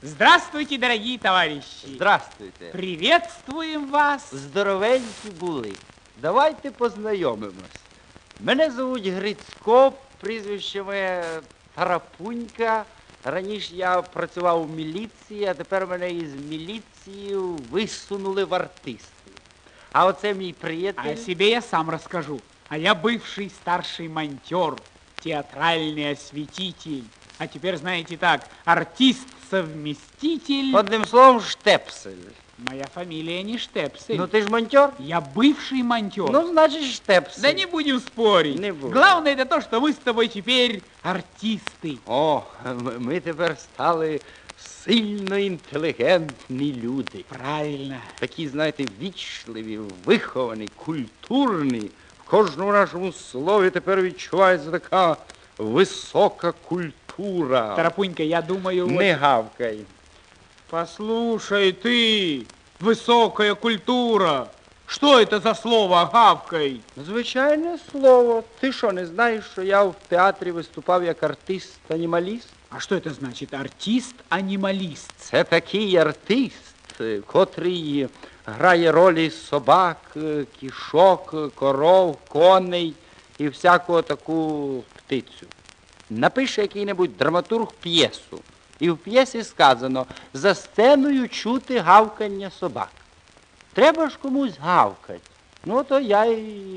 Здравствуйте, дорогие товарищи. Здравствуйте. Приветствуем вас. Здоровенькі були. Давайте познайомимось. Мене звуть Грицько, прізвище моє Тарапунька. Раніше я працював у міліції, а тепер мене із міліції висунули в артисти. А оце мій приятель. О себе я сам расскажу. А я бывший старший монтер, театральный осветитель. А теперь, знаете так, артист-совместитель. Одним словом, Штепсель. Моя фамилия не Штепсель. Ну ти ж монтер? Я бывший монтер. Ну, значит, Штепсель. Да не будем спорить. Не будем. Главное это то, что мы с тобой теперь артисты. О, ми тепер стали сильно інтелігентні люди. Правильно. Такі, знаєте, вічливі, виховані, культурні. В кожному нашому слові тепер відчувається така висока культура. Тарапунька, я думаю... Не гавкай. Послушай ты, высокая культура. Что это за слово гавкай? Звичайне слово. Ти що, не знаєш, що я в театрі виступав як артист-анімаліст? А что это значит артист-анималист? Це такий артист, котрий грає ролі собак, кішок, коров, коней і всяку таку птицю. Напише який-небудь драматург п'єсу. І в п'єсі сказано, за сценою чути гавкання собак. Треба ж комусь гавкать. Ну, то я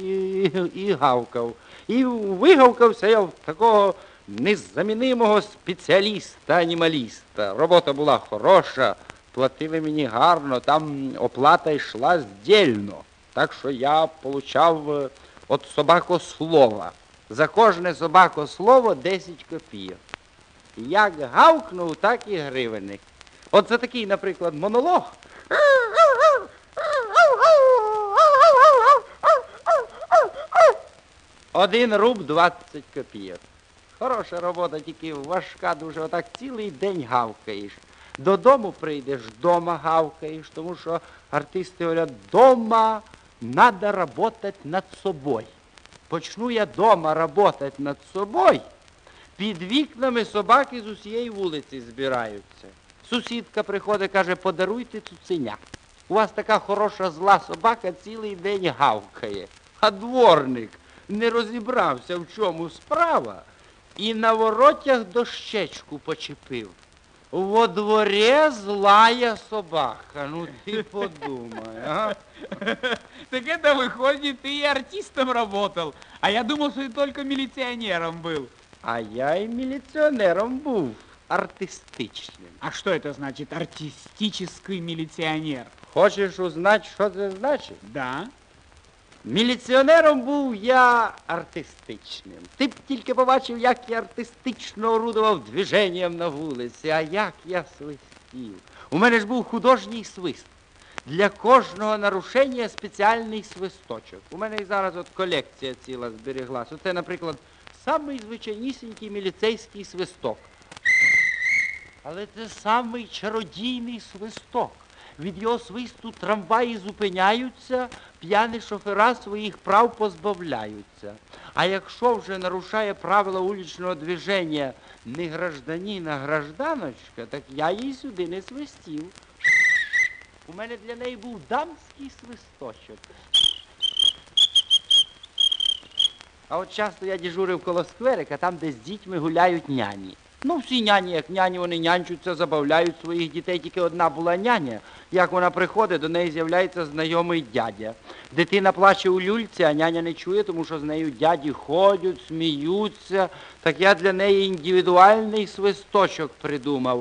і гавкав. І вигавкався я в такого незамінимого спеціаліста-анімаліста. Робота була хороша, платили мені гарно, там оплата йшла здільно. Так що я получав від собакослова. За кожне собакослово 10 копійок. Як гавкнув, так і гривенник. От за такий, наприклад, монолог. Один руб 20 копійок. Хороша робота, тільки важка дуже. Отак цілий день гавкаєш. Додому прийдеш, дома гавкаєш, тому що артисти говорять, дома треба працювати над собою. Почну я дома працювати над собою, під вікнами собаки з усієї вулиці збираються. Сусідка приходить, каже, подаруйте цуценя. У вас така хороша зла собака цілий день гавкає. А дворник не розібрався, в чому справа, і на воротях дощечку почепив. Во дворі злая собака. Ну ти подумай, а? Так это выходит, ты и артистом работал. А я думал, что ты только милиционером был. А я і міліціонером був, артистичним. А что это значит артистический милиционер? Хочеш узнати, що це значить? Да. Міліціонером був я артистичним. Ти б тільки побачив, як я артистично орудував движенням на вулиці, а як я свистів. У мене ж був художній свист. Для кожного нарушення спеціальний свисточок. У мене і зараз от колекція ціла зберіглась. Оце, наприклад, самий звичайнісінький міліцейський свисток. Але це самий чародійний свисток. Від його свисту трамваї зупиняються, п'яні шофера своїх прав позбавляються. А якщо вже нарушає правила вуличного движення не гражданин, а гражданочка, так я їй сюди не свистів. У мене для неї був дамський свисточок. А от часто я дежурив коло скверика, там, де з дітьми гуляють няні. Ну, всі няні, як няні, вони нянчуться, забавляють своїх дітей. Тільки одна була няня. Як вона приходить, до неї з'являється знайомий дядя. Дитина плаче у люльці, а няня не чує, тому що з нею дяді ходять, сміються. Так я для неї індивідуальний свисточок придумав.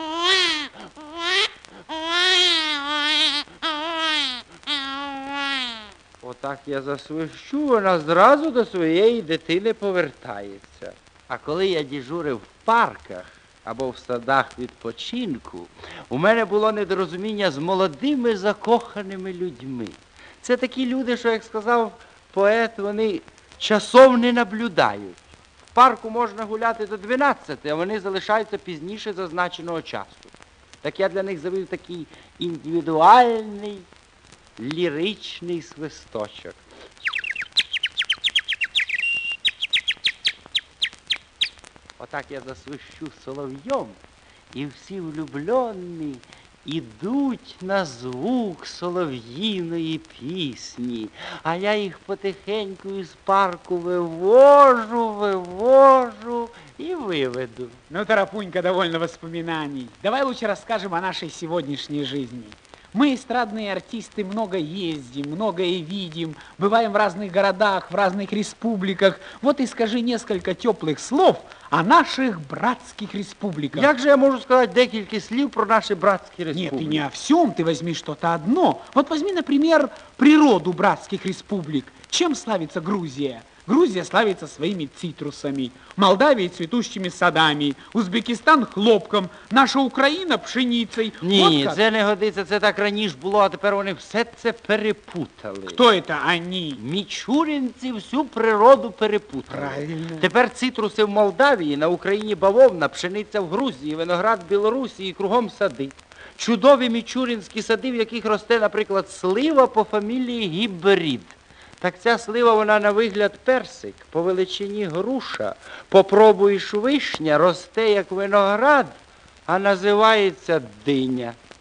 Отак я засвищу, вона зразу до своєї дитини повертається. А коли я дежурив в парках або в садах відпочинку, у мене було недорозуміння з молодими закоханими людьми. Це такі люди, що, як сказав поет, вони часом не наблюдають. В парку можна гуляти до 12, а вони залишаються пізніше зазначеного часу. Так я для них завів такий індивідуальний, ліричний свисточок. Отак я засвищу солов'йом, і всі влюблені ідуть на звук солов'їної пісні, а я їх потихеньку із парку вивожу и выведу. Ну, Тарапунька, довольно воспоминаний. Давай лучше расскажем о нашей сегодняшней жизни. Мы, эстрадные артисты, много ездим, многое видим, бываем в разных городах, в разных республиках. Вот и скажи несколько теплых слов о наших братских республиках. Як же я можу сказати декілька слів про наші братські республіки? Нет, ты не о всем, ты возьми что-то одно. Вот возьми, например, природу братских республик. Чем славится Грузия? Грузия славится своими цитрусами, Молдавия цветущими садами, Узбекистан хлопком, наша Україна пшеницей. Ні, Вот це не годиться, це так раніше було, а тепер вони все це перепутали. Кто это они? Мічуринці всю природу перепутали. Правильно. Тепер цитруси в Молдавії, на Україні бавовна, пшениця в Грузії, виноград в Білорусі і кругом сади. Чудові мічуринські сади, в яких росте, наприклад, слива по фамілії Гібрид. Так ця слива, вона на вигляд персик, по величині груша. Попробуєш вишня, росте як виноград, а називається диня.